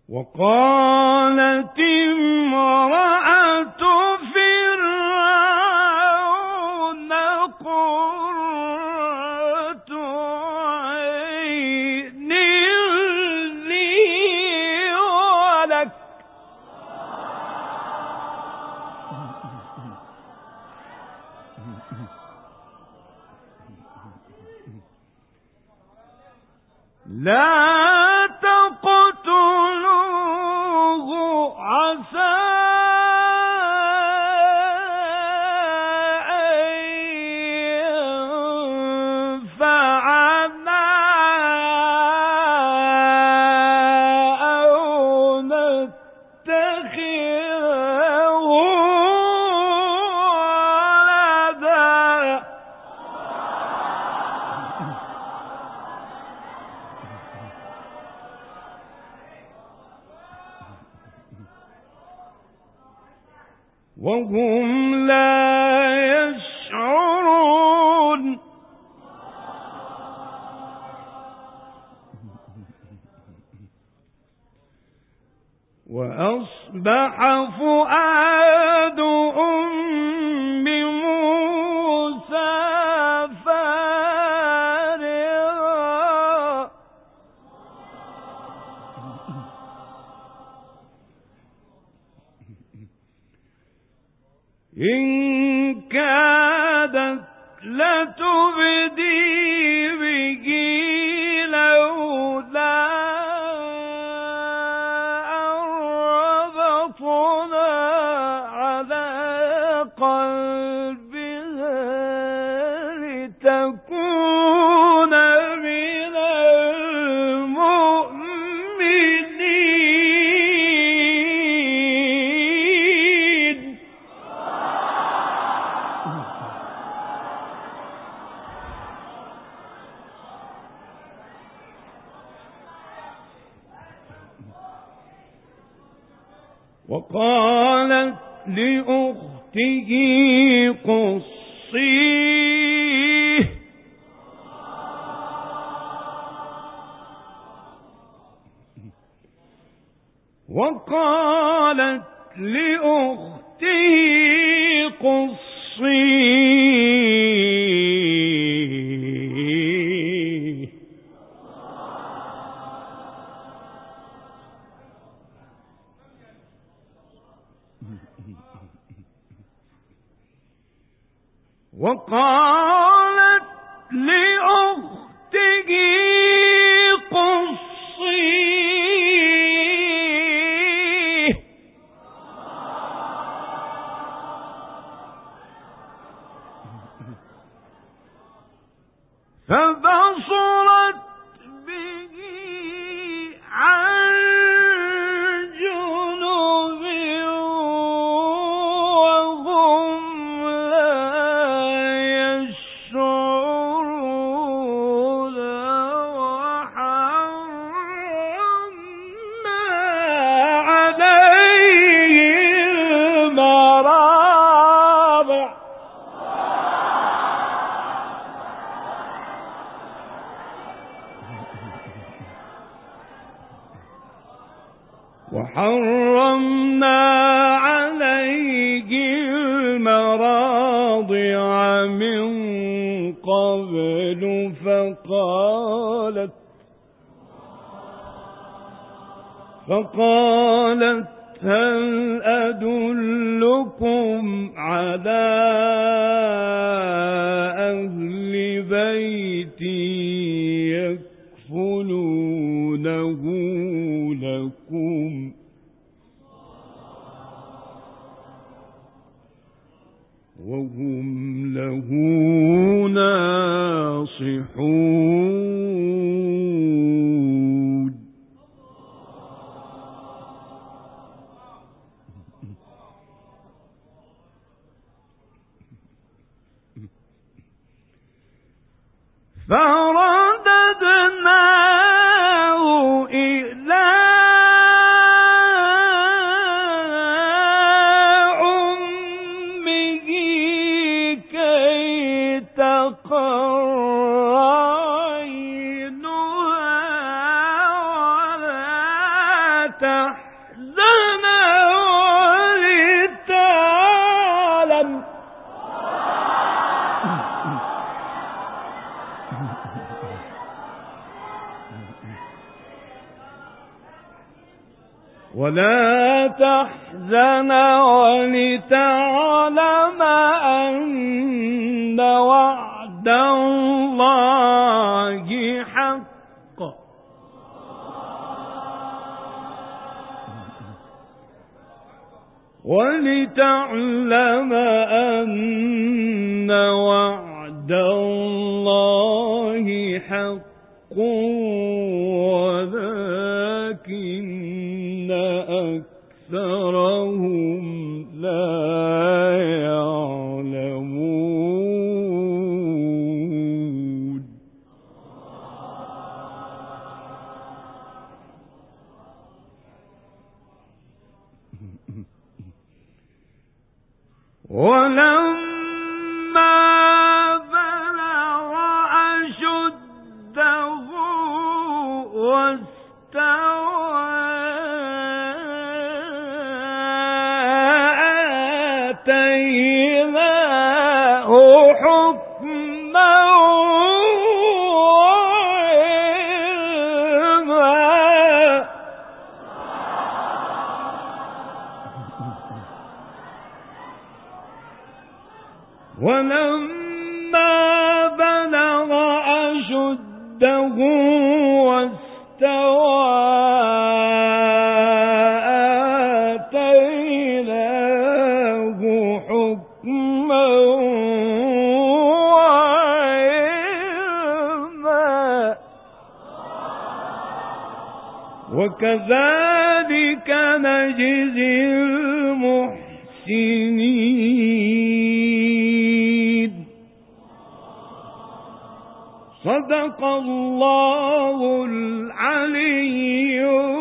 وقالت امرأة فرعون قرة عين لي ولك لا تقتلوه عسى أن ينفعنا أو نتخذه ولدا وهم لا يشعرون وأصبح فؤاد أم موسى فارغا إن كادت لتبدي به لولا أن ربطنا على قلبها لتكون من المؤمنين وقالت لأخته قصيه وقالت لأخته قصيه وقالت لأخته قصيه فبصرت به عن جنب وهم لا يشعرون وحرمنا عليه المراضع وحرمنا عليه المراضع من قبل فقالت هل أدلكم على أهل بيت يكفلونه لكم وهم له ناصحون فرددناه إلى أمه كي تقر عينها ولا ولا تحزن ولتعلم أن وعد الله حق ولتعلم أن وعد الله حق ولكن أكثرهم لا يعلمون. ولما بلغ أشده واستوى آتيناه حكما وعلما. ولما بلغ أشده واستوى آتيناه حكما وعلما. وكذلك نجزي المحسنين. صدق الله العلي